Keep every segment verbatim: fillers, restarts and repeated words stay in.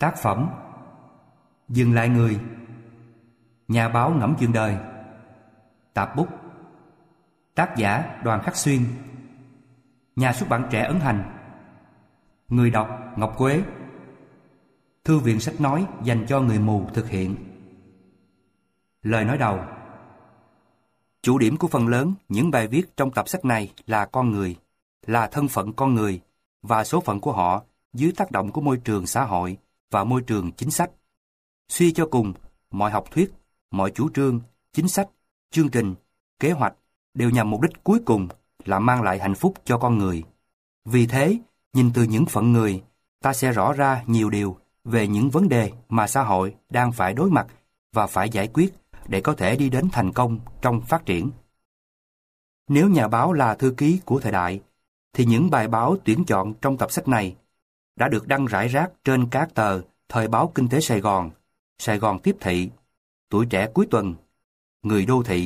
Tác phẩm Dừng lại người. Nhà báo ngẫm chuyện đời. Tạp bút. Tác giả Đoàn Khắc Xuyên. Nhà xuất bản Trẻ Ấn Hành. Người đọc Ngọc Quế. Thư viện sách nói dành cho người mù thực hiện. Lời nói đầu. Chủ điểm của phần lớn những bài viết trong tập sách này là con người, là thân phận con người và số phận của họ dưới tác động của môi trường xã hội và môi trường chính sách. Suy cho cùng, mọi học thuyết, mọi chủ trương, chính sách, chương trình, kế hoạch đều nhằm mục đích cuối cùng là mang lại hạnh phúc cho con người. Vì thế, nhìn từ những phận người, ta sẽ rõ ra nhiều điều về những vấn đề mà xã hội đang phải đối mặt và phải giải quyết để có thể đi đến thành công trong phát triển. Nếu nhà báo là thư ký của thời đại, thì những bài báo tuyển chọn trong tập sách này đã được đăng rải rác trên các tờ Thời báo Kinh tế Sài Gòn, Sài Gòn Tiếp Thị, Tuổi Trẻ Cuối Tuần, Người Đô Thị.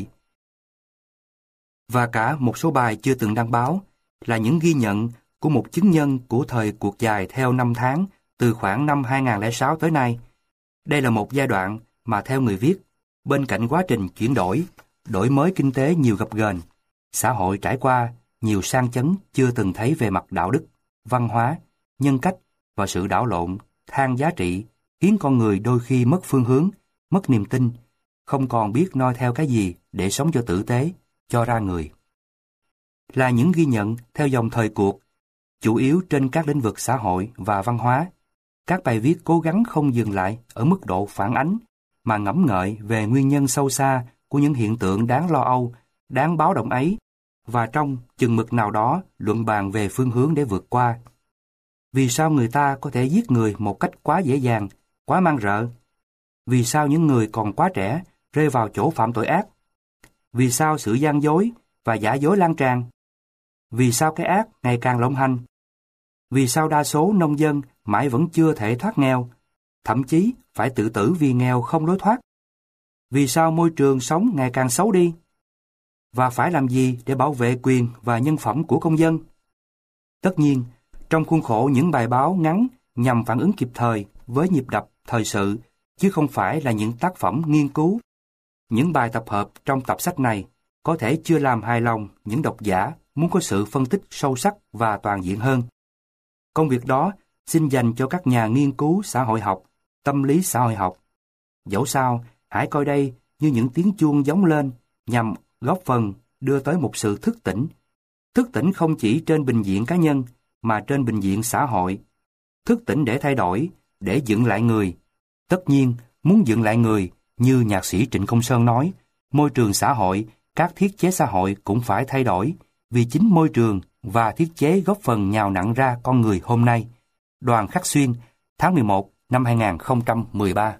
Và cả một số bài chưa từng đăng báo là những ghi nhận của một chứng nhân của thời cuộc dài theo năm tháng từ khoảng năm hai không không sáu tới nay. Đây là một giai đoạn mà theo người viết, bên cạnh quá trình chuyển đổi, đổi mới kinh tế nhiều gập ghềnh, xã hội trải qua nhiều sang chấn chưa từng thấy về mặt đạo đức, văn hóa, nhân cách và sự đảo lộn, than giá trị, khiến con người đôi khi mất phương hướng, mất niềm tin, không còn biết noi theo cái gì để sống cho tử tế, cho ra người. Là những ghi nhận theo dòng thời cuộc, chủ yếu trên các lĩnh vực xã hội và văn hóa. Các bài viết cố gắng không dừng lại ở mức độ phản ánh, mà ngẫm ngợi về nguyên nhân sâu xa của những hiện tượng đáng lo âu, đáng báo động ấy, và trong chừng mực nào đó luận bàn về phương hướng để vượt qua. Vì sao người ta có thể giết người một cách quá dễ dàng, quá man rợ? Vì sao những người còn quá trẻ rơi vào chỗ phạm tội ác? Vì sao sự gian dối và giả dối lan tràn? Vì sao cái ác ngày càng lộng hành? Vì sao đa số nông dân mãi vẫn chưa thể thoát nghèo, thậm chí phải tự tử vì nghèo không lối thoát? Vì sao môi trường sống ngày càng xấu đi? Và phải làm gì để bảo vệ quyền và nhân phẩm của công dân? Tất nhiên, trong khuôn khổ những bài báo ngắn nhằm phản ứng kịp thời với nhịp đập thời sự, chứ không phải là những tác phẩm nghiên cứu. Những bài tập hợp trong tập sách này có thể chưa làm hài lòng những độc giả muốn có sự phân tích sâu sắc và toàn diện hơn. Công việc đó xin dành cho các nhà nghiên cứu xã hội học, tâm lý xã hội học. Dẫu sao, hãy coi đây như những tiếng chuông gióng lên nhằm góp phần đưa tới một sự thức tỉnh. Thức tỉnh không chỉ trên bình diện cá nhân, mà trên bình diện xã hội. Thức tỉnh để thay đổi, để dựng lại người. Tất nhiên, muốn dựng lại người, như nhạc sĩ Trịnh Công Sơn nói, môi trường xã hội, các thiết chế xã hội cũng phải thay đổi, vì chính môi trường và thiết chế góp phần nhào nặn ra con người hôm nay. Đoàn Khắc Xuyên, tháng mười một năm hai không một ba.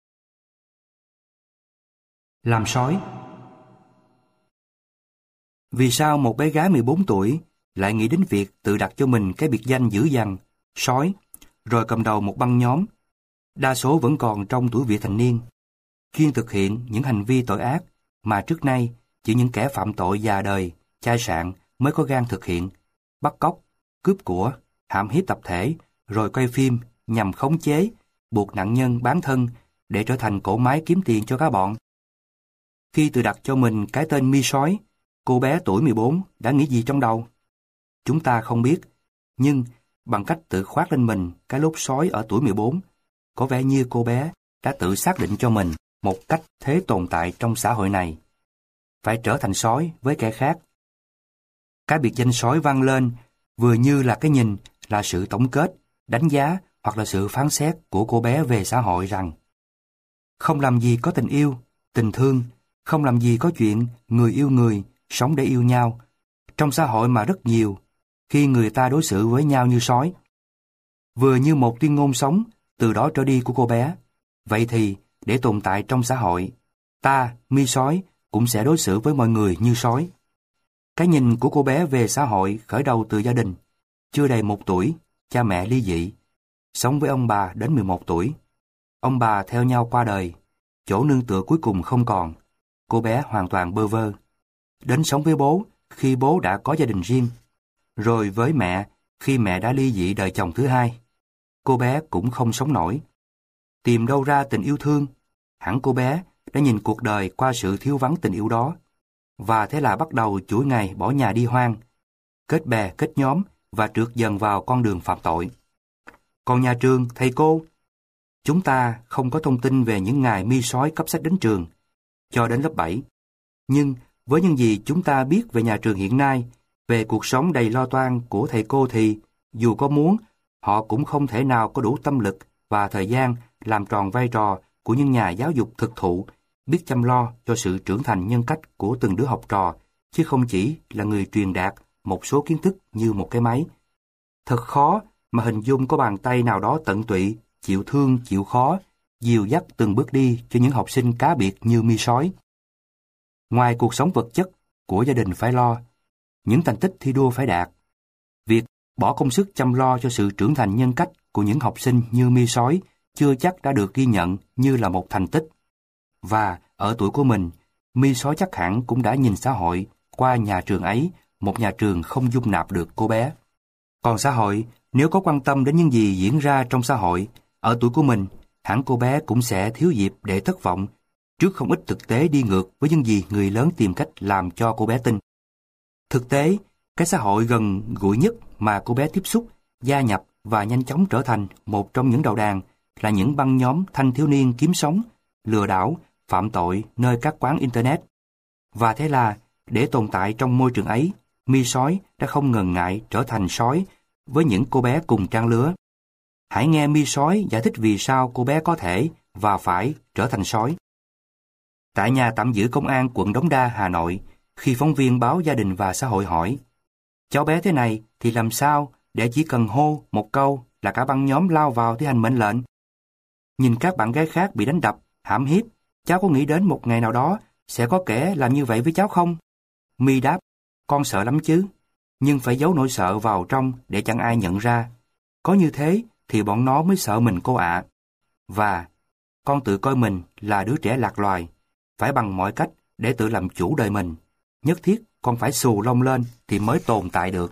Làm sói. Vì sao một bé gái mười bốn tuổi lại nghĩ đến việc tự đặt cho mình cái biệt danh dữ dằn, sói, rồi cầm đầu một băng nhóm, đa số vẫn còn trong tuổi vị thành niên, chuyên thực hiện những hành vi tội ác mà trước nay chỉ những kẻ phạm tội già đời, chai sạn mới có gan thực hiện, bắt cóc, cướp của, hãm hiếp tập thể, rồi quay phim nhằm khống chế, buộc nạn nhân bán thân để trở thành cỗ máy kiếm tiền cho các bọn. Khi tự đặt cho mình cái tên Mi Sói, cô bé tuổi mười bốn đã nghĩ gì trong đầu? Chúng ta không biết, nhưng bằng cách tự khoác lên mình cái lốt sói ở tuổi mười bốn, có vẻ như cô bé đã tự xác định cho mình một cách thế tồn tại trong xã hội này. Phải trở thành sói với kẻ khác. Cái biệt danh sói vang lên vừa như là cái nhìn, là sự tổng kết, đánh giá hoặc là sự phán xét của cô bé về xã hội rằng không làm gì có tình yêu, tình thương, không làm gì có chuyện người yêu người, sống để yêu nhau. Trong xã hội mà rất nhiều, khi người ta đối xử với nhau như sói. Vừa như một tuyên ngôn sống từ đó trở đi của cô bé. Vậy thì, để tồn tại trong xã hội, ta, Mi Sói, cũng sẽ đối xử với mọi người như sói. Cái nhìn của cô bé về xã hội khởi đầu từ gia đình. Chưa đầy một tuổi, cha mẹ ly dị. Sống với ông bà đến mười một tuổi. Ông bà theo nhau qua đời. Chỗ nương tựa cuối cùng không còn. Cô bé hoàn toàn bơ vơ. Đến sống với bố khi bố đã có gia đình riêng. Rồi với mẹ khi mẹ đã ly dị đời chồng thứ hai. Cô bé cũng không sống nổi. tìm đâu ra tình yêu thương. Hẳn cô bé đã nhìn cuộc đời qua sự thiếu vắng tình yêu đó. Và thế là bắt đầu chuỗi ngày bỏ nhà đi hoang, kết bè, kết nhóm và trượt dần vào con đường phạm tội. Còn nhà trường, thầy cô, chúng ta không có thông tin về những ngày mi sói cấp sách đến trường, cho đến lớp bảy. Nhưng với những gì chúng ta biết về nhà trường hiện nay, về cuộc sống đầy lo toan của thầy cô thì, dù có muốn, họ cũng không thể nào có đủ tâm lực và thời gian làm tròn vai trò của những nhà giáo dục thực thụ, biết chăm lo cho sự trưởng thành nhân cách của từng đứa học trò, chứ không chỉ là người truyền đạt một số kiến thức như một cái máy. Thật khó mà hình dung có bàn tay nào đó tận tụy, chịu thương, chịu khó, dìu dắt từng bước đi cho những học sinh cá biệt như mi sói. Ngoài cuộc sống vật chất của gia đình phải lo, những thành tích thi đua phải đạt, việc bỏ công sức chăm lo cho sự trưởng thành nhân cách của những học sinh như mi sói chưa chắc đã được ghi nhận như là một thành tích. Và ở tuổi của mình, mi sói chắc hẳn cũng đã nhìn xã hội qua nhà trường ấy, một nhà trường không dung nạp được cô bé. Còn xã hội, nếu có quan tâm đến những gì diễn ra trong xã hội, ở tuổi của mình, hẳn cô bé cũng sẽ thiếu dịp để thất vọng trước không ít thực tế đi ngược với những gì người lớn tìm cách làm cho cô bé tin. Thực tế, cái xã hội gần gũi nhất mà cô bé tiếp xúc, gia nhập và nhanh chóng trở thành một trong những đầu đàn là những băng nhóm thanh thiếu niên kiếm sống, lừa đảo, phạm tội nơi các quán Internet. Và thế là, để tồn tại trong môi trường ấy, mi sói đã không ngần ngại trở thành sói với những cô bé cùng trang lứa. Hãy nghe mi sói giải thích vì sao cô bé có thể và phải trở thành sói. Tại nhà tạm giữ công an quận Đống Đa, Hà Nội, khi phóng viên báo Gia đình và Xã hội hỏi, cháu bé thế này thì làm sao để chỉ cần hô một câu là cả băng nhóm lao vào thi hành mệnh lệnh? Nhìn các bạn gái khác bị đánh đập, hãm hiếp, cháu có nghĩ đến một ngày nào đó sẽ có kẻ làm như vậy với cháu không? Mi đáp, con sợ lắm chứ, nhưng phải giấu nỗi sợ vào trong để chẳng ai nhận ra. Có như thế thì bọn nó mới sợ mình cô ạ. Và con tự coi mình là đứa trẻ lạc loài, phải bằng mọi cách để tự làm chủ đời mình. Nhất thiết con phải xù lông lên thì mới tồn tại được.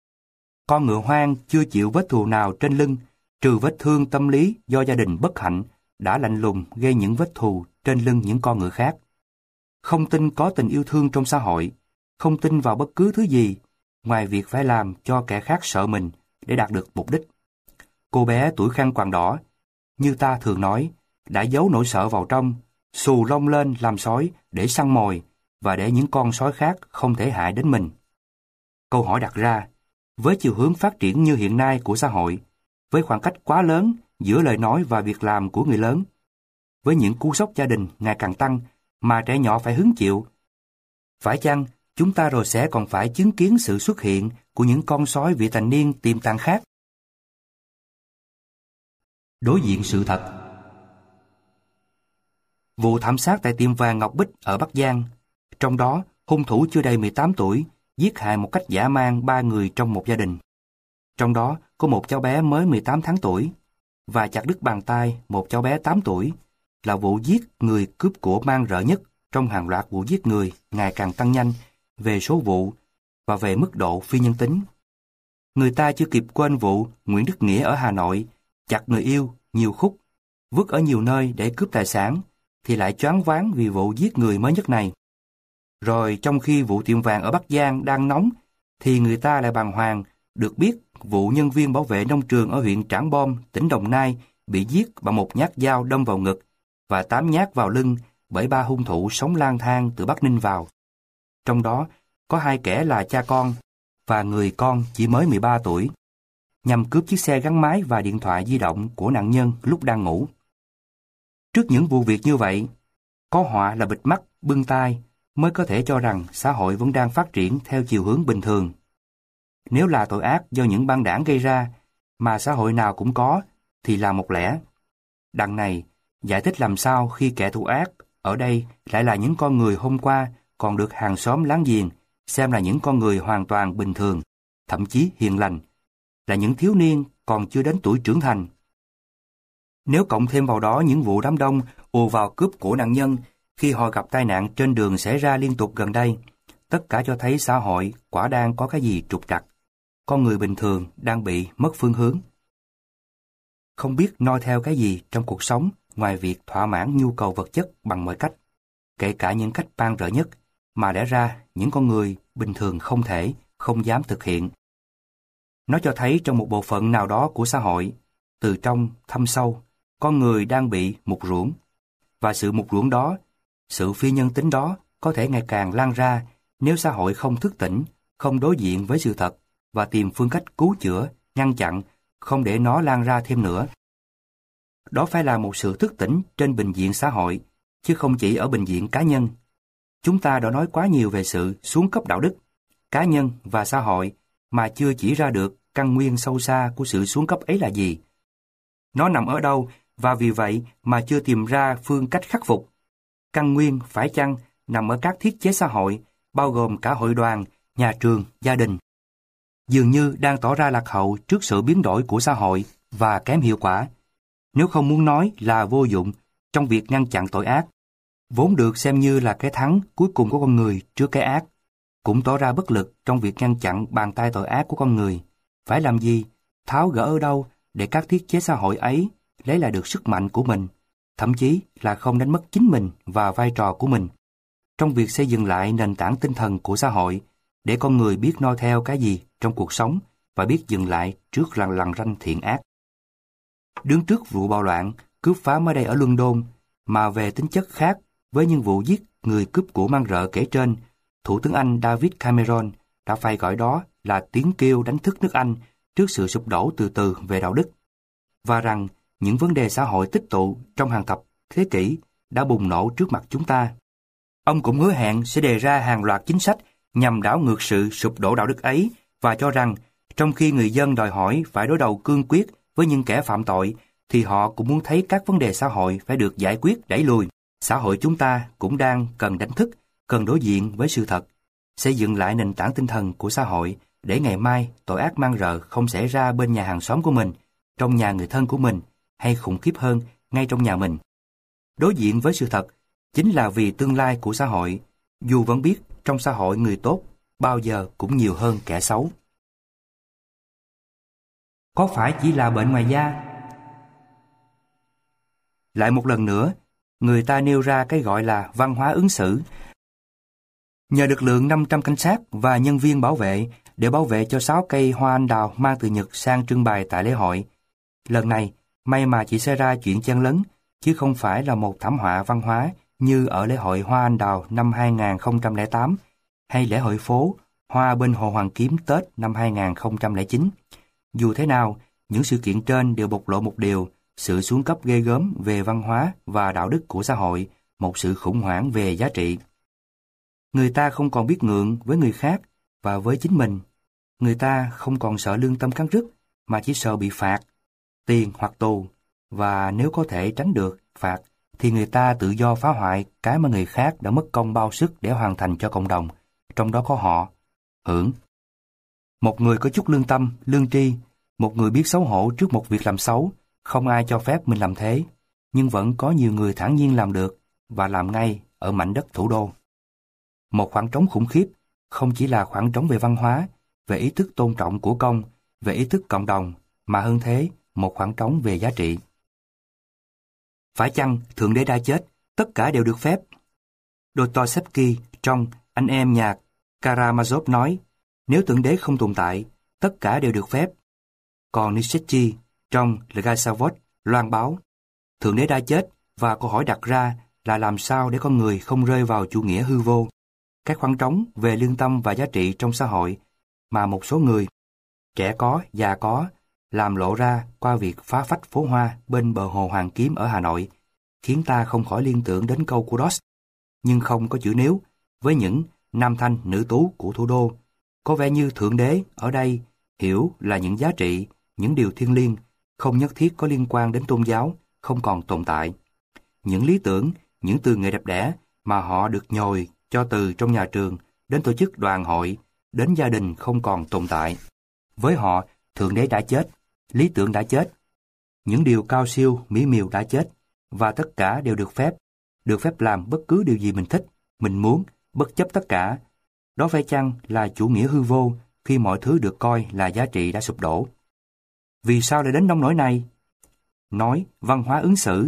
Con ngựa hoang chưa chịu vết thù nào trên lưng, trừ vết thương tâm lý do gia đình bất hạnh đã lạnh lùng gây những vết thù trên lưng những con ngựa khác. Không tin có tình yêu thương trong xã hội, không tin vào bất cứ thứ gì, ngoài việc phải làm cho kẻ khác sợ mình để đạt được mục đích. Cô bé tuổi khăn quàng đỏ, như ta thường nói, đã giấu nỗi sợ vào trong, xù lông lên làm sói để săn mồi và để những con sói khác không thể hại đến mình. Câu hỏi đặt ra, với chiều hướng phát triển như hiện nay của xã hội, với khoảng cách quá lớn giữa lời nói và việc làm của người lớn, với những cú sốc gia đình ngày càng tăng mà trẻ nhỏ phải hứng chịu, phải chăng chúng ta rồi sẽ còn phải chứng kiến sự xuất hiện của những con sói vị thành niên tiềm tàng khác? Đối diện sự thật. Vụ thảm sát tại tiệm vàng Ngọc Bích ở Bắc Giang, trong đó hung thủ chưa đầy mười tám tuổi giết hại một cách dã man ba người trong một gia đình. Trong đó có một cháu bé mới mười tám tháng tuổi và chặt đứt bàn tay một cháu bé tám tuổi, là vụ giết người cướp của man rợ nhất trong hàng loạt vụ giết người ngày càng tăng nhanh về số vụ và về mức độ phi nhân tính. Người ta chưa kịp quên vụ Nguyễn Đức Nghĩa ở Hà Nội chặt người yêu nhiều khúc, vứt ở nhiều nơi để cướp tài sản, thì lại choáng váng vì vụ giết người mới nhất này. Rồi trong khi vụ tiệm vàng ở Bắc Giang đang nóng, thì người ta lại bàng hoàng được biết vụ nhân viên bảo vệ nông trường ở huyện Trảng Bom, tỉnh Đồng Nai bị giết bằng một nhát dao đâm vào ngực và tám nhát vào lưng bởi ba hung thủ sống lang thang từ Bắc Ninh vào. Trong đó có hai kẻ là cha con và người con chỉ mới mười ba tuổi, nhằm cướp chiếc xe gắn máy và điện thoại di động của nạn nhân lúc đang ngủ. Trước những vụ việc như vậy, có họa là bịt mắt, bưng tai mới có thể cho rằng xã hội vẫn đang phát triển theo chiều hướng bình thường. Nếu là tội ác do những băng đảng gây ra, mà xã hội nào cũng có, thì là một lẽ. Đằng này, giải thích làm sao khi kẻ thù ác ở đây lại là những con người hôm qua còn được hàng xóm láng giềng xem là những con người hoàn toàn bình thường, thậm chí hiền lành, là những thiếu niên còn chưa đến tuổi trưởng thành. Nếu cộng thêm vào đó những vụ đám đông ùa vào cướp của nạn nhân khi họ gặp tai nạn trên đường xảy ra liên tục gần đây, tất cả cho thấy xã hội quả đang có cái gì trục trặc. Con người bình thường đang bị mất phương hướng. Không biết noi theo cái gì trong cuộc sống ngoài việc thỏa mãn nhu cầu vật chất bằng mọi cách, kể cả những cách man rợ nhất, mà lẽ ra những con người bình thường không thể, không dám thực hiện. Nó cho thấy trong một bộ phận nào đó của xã hội, từ trong thâm sâu, con người đang bị mục ruỗng. Và sự mục ruỗng đó, sự phi nhân tính đó có thể ngày càng lan ra nếu xã hội không thức tỉnh, không đối diện với sự thật và tìm phương cách cứu chữa, ngăn chặn, không để nó lan ra thêm nữa. Đó phải là một sự thức tỉnh trên bình diện xã hội, chứ không chỉ ở bình diện cá nhân. Chúng ta đã nói quá nhiều về sự xuống cấp đạo đức, cá nhân và xã hội mà chưa chỉ ra được căn nguyên sâu xa của sự xuống cấp ấy là gì. Nó nằm ở đâu và vì vậy mà chưa tìm ra phương cách khắc phục. Căn nguyên phải chăng nằm ở các thiết chế xã hội, bao gồm cả hội đoàn, nhà trường, gia đình. Dường như đang tỏ ra lạc hậu trước sự biến đổi của xã hội và kém hiệu quả, nếu không muốn nói là vô dụng trong việc ngăn chặn tội ác, vốn được xem như là cái thắng cuối cùng của con người trước cái ác, cũng tỏ ra bất lực trong việc ngăn chặn bàn tay tội ác của con người. Phải làm gì, tháo gỡ ở đâu để các thiết chế xã hội ấy lấy lại được sức mạnh của mình, thậm chí là không đánh mất chính mình và vai trò của mình, trong việc xây dựng lại nền tảng tinh thần của xã hội, để con người biết noi theo cái gì trong cuộc sống và biết dừng lại trước lằn lằn ranh thiện ác. Đứng trước vụ bạo loạn, cướp phá mới đây ở London, mà về tính chất khác với những vụ giết người cướp của man rợ kể trên, Thủ tướng Anh David Cameron đã phải gọi đó là tiếng kêu đánh thức nước Anh trước sự sụp đổ từ từ về đạo đức, và rằng những vấn đề xã hội tích tụ trong hàng thập thế kỷ đã bùng nổ trước mặt chúng ta. Ông cũng hứa hẹn sẽ đề ra hàng loạt chính sách nhằm đảo ngược sự sụp đổ đạo đức ấy, và cho rằng trong khi người dân đòi hỏi phải đối đầu cương quyết với những kẻ phạm tội, thì họ cũng muốn thấy các vấn đề xã hội phải được giải quyết đẩy lùi. Xã hội chúng ta cũng đang cần đánh thức, cần đối diện với sự thật, xây dựng lại nền tảng tinh thần của xã hội để ngày mai tội ác man rợ không xảy ra bên nhà hàng xóm của mình, trong nhà người thân của mình, hay khủng khiếp hơn, ngay trong nhà mình. Đối diện với sự thật chính là vì tương lai của xã hội, dù vẫn biết trong xã hội người tốt bao giờ cũng nhiều hơn kẻ xấu. Có phải chỉ là bệnh ngoài da? Lại một lần nữa, người ta nêu ra cái gọi là văn hóa ứng xử. Nhờ lực lượng năm trăm cảnh sát và nhân viên bảo vệ để bảo vệ cho sáu cây hoa anh đào mang từ Nhật sang trưng bày tại lễ hội. Lần này, may mà chỉ xảy ra chuyện chen lấn, chứ không phải là một thảm họa văn hóa như ở lễ hội hoa anh đào năm hai không không tám hay lễ hội phố hoa bên Hồ Hoàn Kiếm Tết năm hai không không chín. Dù thế nào, những sự kiện trên đều bộc lộ một điều, sự xuống cấp ghê gớm về văn hóa và đạo đức của xã hội, một sự khủng hoảng về giá trị. Người ta không còn biết ngượng với người khác và với chính mình. Người ta không còn sợ lương tâm cắn rứt, mà chỉ sợ bị phạt, tiền hoặc tù, và nếu có thể tránh được phạt, thì người ta tự do phá hoại cái mà người khác đã mất công bao sức để hoàn thành cho cộng đồng, trong đó có họ, hưởng. Một người có chút lương tâm, lương tri, một người biết xấu hổ trước một việc làm xấu, không ai cho phép mình làm thế, nhưng vẫn có nhiều người thản nhiên làm được, và làm ngay ở mảnh đất thủ đô. Một khoảng trống khủng khiếp, không chỉ là khoảng trống về văn hóa, về ý thức tôn trọng của công, về ý thức cộng đồng, mà hơn thế, một khoảng trống về giá trị. Phải chăng Thượng Đế đã chết, tất cả đều được phép? Dostoevsky trong Anh em nhà Karamazov nói, nếu Thượng Đế không tồn tại, tất cả đều được phép. Còn Nietzsche trong Legasavot loan báo, Thượng Đế đã chết, và câu hỏi đặt ra là làm sao để con người không rơi vào chủ nghĩa hư vô, cái khoảng trống về lương tâm và giá trị trong xã hội mà một số người, trẻ có, già có, làm lộ ra qua việc phá phách phố hoa bên bờ hồ Hoàn Kiếm ở Hà Nội, khiến ta không khỏi liên tưởng đến câu của Dost, nhưng không có chữ nếu, với những nam thanh nữ tú của thủ đô. Có vẻ như Thượng Đế ở đây hiểu là những giá trị, những điều thiêng liêng, không nhất thiết có liên quan đến tôn giáo, không còn tồn tại. Những lý tưởng, những từ nghệ đẹp đẽ mà họ được nhồi cho từ trong nhà trường đến tổ chức đoàn hội, đến gia đình không còn tồn tại. Với họ, Thượng Đế đã chết, lý tưởng đã chết, những điều cao siêu, mỹ miều đã chết, và tất cả đều được phép, được phép làm bất cứ điều gì mình thích, mình muốn, bất chấp tất cả. Đó phải chăng là chủ nghĩa hư vô khi mọi thứ được coi là giá trị đã sụp đổ? Vì sao lại đến nông nỗi này? Nói văn hóa ứng xử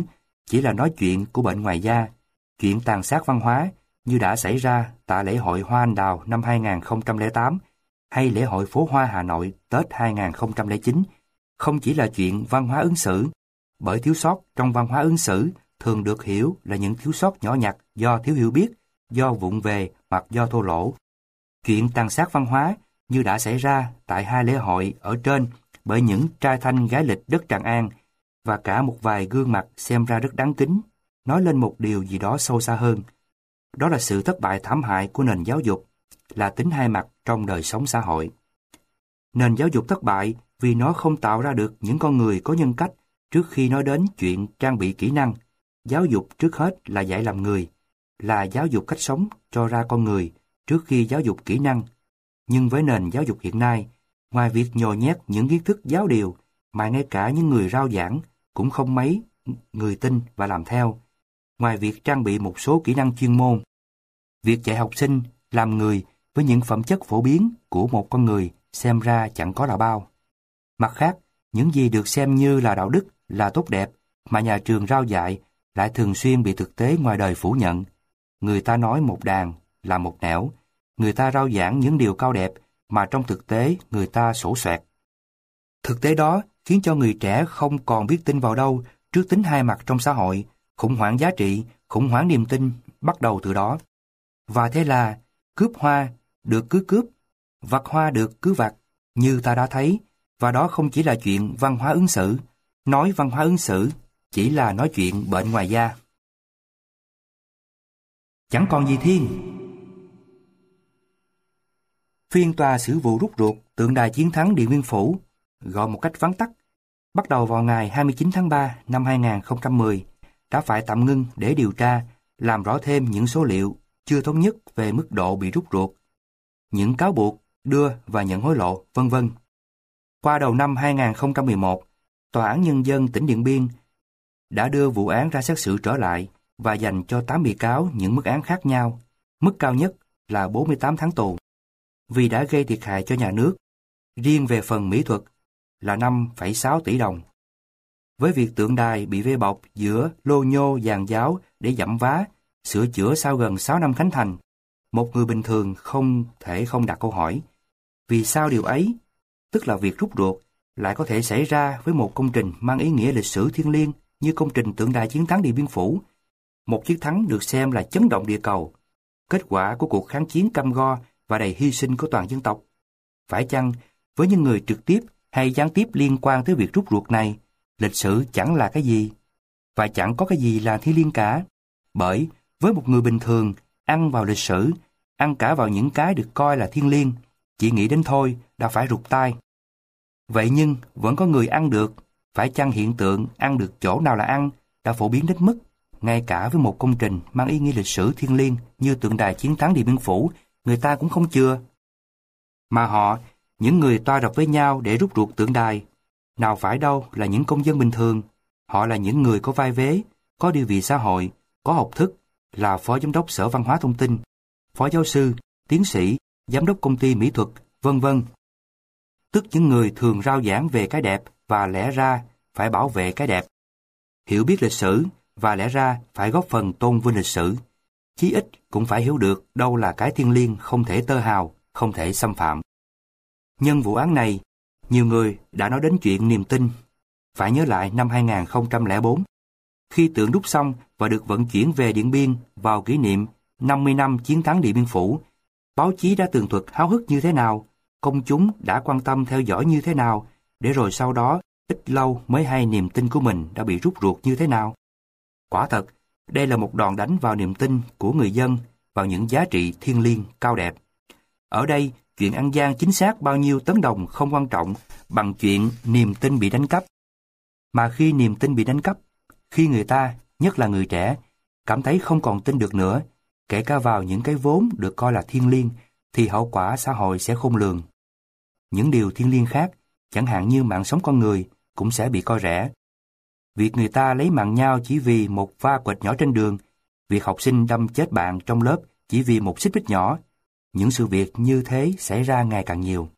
chỉ là nói chuyện của bệnh ngoài da, chuyện tàn sát văn hóa như đã xảy ra tại lễ hội Hoa Anh Đào năm hai không không tám hay lễ hội phố hoa Hà Nội Tết hai không không chín, không chỉ là chuyện văn hóa ứng xử, bởi thiếu sót trong văn hóa ứng xử thường được hiểu là những thiếu sót nhỏ nhặt do thiếu hiểu biết, do vụng về hoặc do thô lỗ. Chuyện tàn sát văn hóa như đã xảy ra tại hai lễ hội ở trên bởi những trai thanh gái lịch đất Tràng An và cả một vài gương mặt xem ra rất đáng kính, nói lên một điều gì đó sâu xa hơn. Đó là sự thất bại thảm hại của nền giáo dục, là tính hai mặt trong đời sống xã hội. Nền giáo dục thất bại vì nó không tạo ra được những con người có nhân cách trước khi nói đến chuyện trang bị kỹ năng. Giáo dục trước hết là dạy làm người, là giáo dục cách sống cho ra con người trước khi giáo dục kỹ năng. Nhưng với nền giáo dục hiện nay, ngoài việc nhồi nhét những kiến thức giáo điều, mà ngay cả những người rao giảng cũng không mấy người tin và làm theo. Ngoài việc trang bị một số kỹ năng chuyên môn, việc dạy học sinh làm người với những phẩm chất phổ biến của một con người xem ra chẳng có là bao. Mặt khác, những gì được xem như là đạo đức, là tốt đẹp, mà nhà trường rao dạy lại thường xuyên bị thực tế ngoài đời phủ nhận. Người ta nói một đàn là một nẻo, người ta rao giảng những điều cao đẹp mà trong thực tế người ta sổ soẹt. Thực tế đó khiến cho người trẻ không còn biết tin vào đâu trước tính hai mặt trong xã hội, khủng hoảng giá trị, khủng hoảng niềm tin bắt đầu từ đó. Và thế là cướp hoa được cứ cướp, vặt hoa được cứ vặt, như ta đã thấy, và đó không chỉ là chuyện văn hóa ứng xử. Nói văn hóa ứng xử chỉ là nói chuyện bệnh ngoài da. Chẳng còn gì thiên. Phiên tòa xử vụ rút ruột tượng đài chiến thắng Điện Biên Phủ, gọi một cách vắn tắt, bắt đầu vào ngày hai mươi chín tháng ba năm hai nghìn không trăm mười, đã phải tạm ngưng để điều tra, làm rõ thêm những số liệu chưa thống nhất về mức độ bị rút ruột, những cáo buộc đưa và nhận hối lộ, vân vân. Qua đầu năm hai nghìn không trăm mười một, Tòa án Nhân dân tỉnh Điện Biên đã đưa vụ án ra xét xử trở lại và dành cho tám bị cáo những mức án khác nhau, mức cao nhất là bốn mươi tám tháng tù, vì đã gây thiệt hại cho nhà nước, riêng về phần mỹ thuật là năm phẩy sáu tỷ đồng. Với việc tượng đài bị vây bọc giữa lô nhô giàn giáo để giẫm vá, sửa chữa sau gần sáu năm khánh thành, một người bình thường không thể không đặt câu hỏi, vì sao điều ấy, tức là việc rút ruột, lại có thể xảy ra với một công trình mang ý nghĩa lịch sử thiêng liêng như công trình tượng đài chiến thắng Điện Biên Phủ, một chiến thắng được xem là chấn động địa cầu, kết quả của cuộc kháng chiến cam go và đầy hy sinh của toàn dân tộc. Phải chăng, với những người trực tiếp hay gián tiếp liên quan tới việc rút ruột này, lịch sử chẳng là cái gì, và chẳng có cái gì là thiêng liêng cả, bởi với một người bình thường, ăn vào lịch sử, ăn cả vào những cái được coi là thiêng liêng, chỉ nghĩ đến thôi đã phải rụt tai. Vậy nhưng vẫn có người ăn được, phải chăng hiện tượng ăn được chỗ nào là ăn đã phổ biến đến mức ngay cả với một công trình mang ý nghĩa lịch sử thiêng liêng như tượng đài chiến thắng Điện Biên Phủ, người ta cũng không chừa. Mà họ, những người toa rập với nhau để rút ruột tượng đài, nào phải đâu là những công dân bình thường. Họ là những người có vai vế, có địa vị xã hội, có học thức, là phó giám đốc Sở Văn hóa Thông tin, phó giáo sư, tiến sĩ, giám đốc công ty mỹ thuật, vân vân. Tức những người thường rao giảng về cái đẹp và lẽ ra phải bảo vệ cái đẹp. Hiểu biết lịch sử và lẽ ra phải góp phần tôn vinh lịch sử. Chí ít cũng phải hiểu được đâu là cái thiêng liêng không thể tơ hào, không thể xâm phạm. Nhân vụ án này, nhiều người đã nói đến chuyện niềm tin. Phải nhớ lại năm hai nghìn không trăm lẻ bốn, khi tượng đúc xong và được vận chuyển về Điện Biên vào kỷ niệm năm mươi năm chiến thắng Điện Biên Phủ, báo chí đã tường thuật háo hức như thế nào, công chúng đã quan tâm theo dõi như thế nào, để rồi sau đó ít lâu mới hay niềm tin của mình đã bị rút ruột như thế nào. Quả thật, đây là một đòn đánh vào niềm tin của người dân vào những giá trị thiêng liêng cao đẹp. Ở đây, chuyện ăn gian chính xác bao nhiêu tấn đồng không quan trọng bằng chuyện niềm tin bị đánh cắp. Mà khi niềm tin bị đánh cắp, khi người ta, nhất là người trẻ, cảm thấy không còn tin được nữa, kể cả vào những cái vốn được coi là thiêng liêng, thì hậu quả xã hội sẽ khôn lường. Những điều thiêng liêng khác, chẳng hạn như mạng sống con người, cũng sẽ bị coi rẻ. Việc người ta lấy mạng nhau chỉ vì một va quệt nhỏ trên đường, việc học sinh đâm chết bạn trong lớp chỉ vì một xích mích nhỏ, những sự việc như thế xảy ra ngày càng nhiều.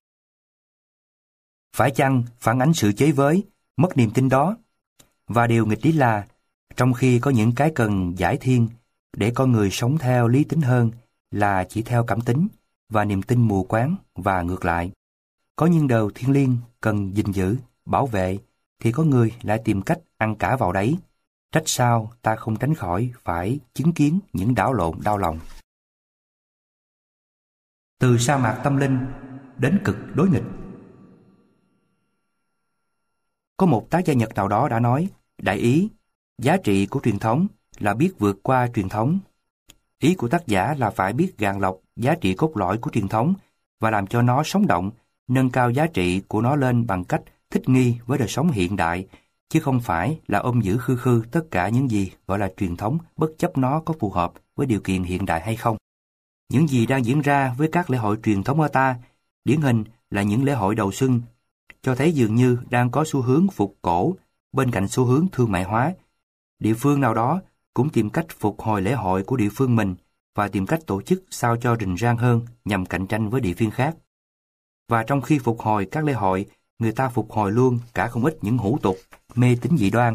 Phải chăng phản ánh sự chế với, mất niềm tin đó? Và điều nghịch lý là, Trong khi có những cái cần giải thiên để con người sống theo lý tính hơn là chỉ theo cảm tính và niềm tin mù quáng và ngược lại. Có những điều thiêng liêng cần gìn giữ, bảo vệ thì có người lại tìm cách ăn cả vào đấy. Trách sao ta không tránh khỏi phải chứng kiến những đảo lộn đau lòng. Từ sa mạc tâm linh đến cực đối nghịch. Có một tác gia Nhật nào đó đã nói, đại ý, giá trị của truyền thống là biết vượt qua truyền thống. Ý của tác giả là phải biết gạn lọc giá trị cốt lõi của truyền thống và làm cho nó sống động, nâng cao giá trị của nó lên bằng cách thích nghi với đời sống hiện đại, chứ không phải là ôm giữ khư khư tất cả những gì gọi là truyền thống bất chấp nó có phù hợp với điều kiện hiện đại hay không. Những gì đang diễn ra với các lễ hội truyền thống ở ta, điển hình là những lễ hội đầu xuân, cho thấy dường như đang có xu hướng phục cổ bên cạnh xu hướng thương mại hóa. Địa phương nào đó cũng tìm cách phục hồi lễ hội của địa phương mình và tìm cách tổ chức sao cho rình rang hơn nhằm cạnh tranh với địa phương khác. Và trong khi phục hồi các lễ hội, người ta phục hồi luôn cả không ít những hủ tục, mê tín dị đoan.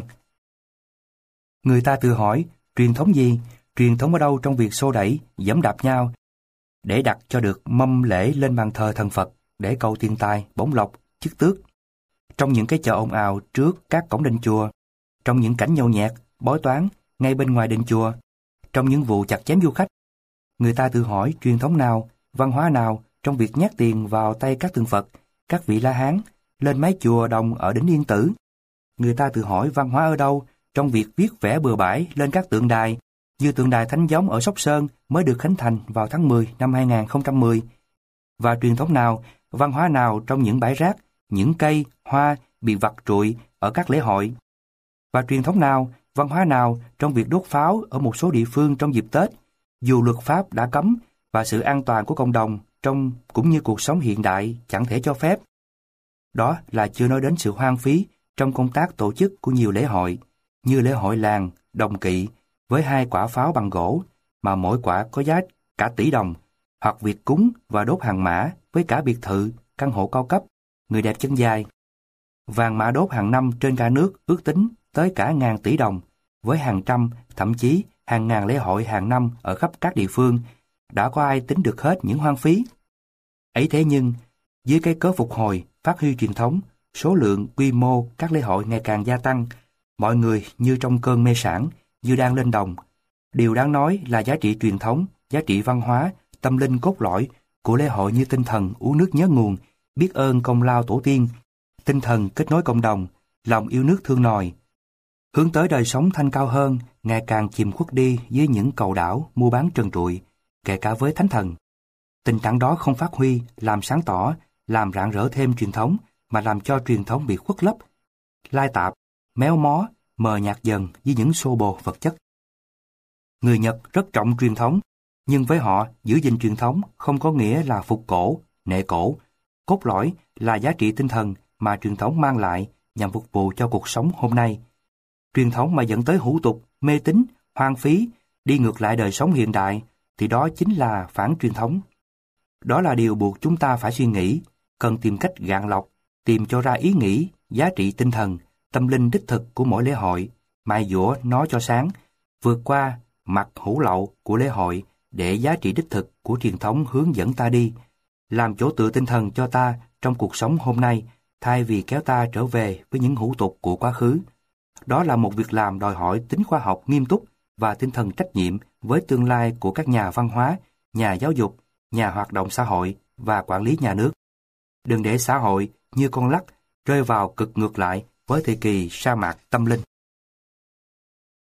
Người ta tự hỏi, truyền thống gì? Truyền thống ở đâu trong việc xô đẩy, giẫm đạp nhau, để đặt cho được mâm lễ lên bàn thờ thần Phật, để cầu tiền tài, bổng lộc, chức tước. Trong những cái chợ ồn ào trước các cổng đền chùa, trong những cảnh nhậu nhẹt, bói toán ngay bên ngoài đền chùa, trong những vụ chặt chém du khách, người ta tự hỏi truyền thống nào, văn hóa nào trong việc nhét tiền vào tay các tượng Phật, các vị La Hán, lên mái chùa đồng ở đỉnh Yên Tử. Người ta tự hỏi văn hóa ở đâu trong việc viết vẽ bừa bãi lên các tượng đài, như tượng đài Thánh Giống ở Sóc Sơn mới được khánh thành vào tháng mười năm hai nghìn không trăm mười. Và truyền thống nào, văn hóa nào trong những bãi rác, những cây, hoa bị vặt trụi ở các lễ hội. Và truyền thống nào, văn hóa nào trong việc đốt pháo ở một số địa phương trong dịp Tết, dù luật pháp đã cấm và sự an toàn của cộng đồng trong cũng như cuộc sống hiện đại chẳng thể cho phép. Đó là chưa nói đến sự hoang phí trong công tác tổ chức của nhiều lễ hội, như lễ hội làng, Đồng Kỵ, với hai quả pháo bằng gỗ, mà mỗi quả có giá cả tỷ đồng, hoặc việc cúng và đốt hàng mã với cả biệt thự, căn hộ cao cấp, người đẹp chân dài. Vàng mã đốt hàng năm trên cả nước ước tính tới cả ngàn tỷ đồng, với hàng trăm, thậm chí hàng ngàn lễ hội hàng năm ở khắp các địa phương. Đã có ai tính được hết những hoang phí? Ấy thế nhưng, dưới cái cớ phục hồi, phát huy truyền thống, số lượng, quy mô các lễ hội ngày càng gia tăng, mọi người như trong cơn mê sản, như đang lên đồng. Điều đáng nói là giá trị truyền thống, giá trị văn hóa, tâm linh cốt lõi của lễ hội như tinh thần uống nước nhớ nguồn, biết ơn công lao tổ tiên, tinh thần kết nối cộng đồng, lòng yêu nước thương nòi, hướng tới đời sống thanh cao hơn, ngày càng chìm khuất đi dưới những cầu đảo mua bán trần trụi, kể cả với thánh thần. Tình trạng đó không phát huy, làm sáng tỏ, làm rạng rỡ thêm truyền thống, mà làm cho truyền thống bị khuất lấp, lai tạp, méo mó, mờ nhạt dần với những xô bồ vật chất. Người Nhật rất trọng truyền thống, nhưng với họ, giữ gìn truyền thống không có nghĩa là phục cổ, nệ cổ. Cốt lõi là giá trị tinh thần mà truyền thống mang lại nhằm phục vụ cho cuộc sống hôm nay. Truyền thống mà dẫn tới hủ tục, mê tín, hoang phí, đi ngược lại đời sống hiện đại, thì đó chính là phản truyền thống. Đó là điều buộc chúng ta phải suy nghĩ, cần tìm cách gạn lọc, tìm cho ra ý nghĩ, giá trị tinh thần, tâm linh đích thực của mỗi lễ hội, mài dũa nó cho sáng, vượt qua mặt hủ lậu của lễ hội để giá trị đích thực của truyền thống hướng dẫn ta đi, làm chỗ tựa tinh thần cho ta trong cuộc sống hôm nay, thay vì kéo ta trở về với những hủ tục của quá khứ. Đó là một việc làm đòi hỏi tính khoa học nghiêm túc và tinh thần trách nhiệm với tương lai của các nhà văn hóa, nhà giáo dục, nhà hoạt động xã hội và quản lý nhà nước. Đừng để xã hội như con lắc rơi vào cực ngược lại với thời kỳ sa mạc tâm linh.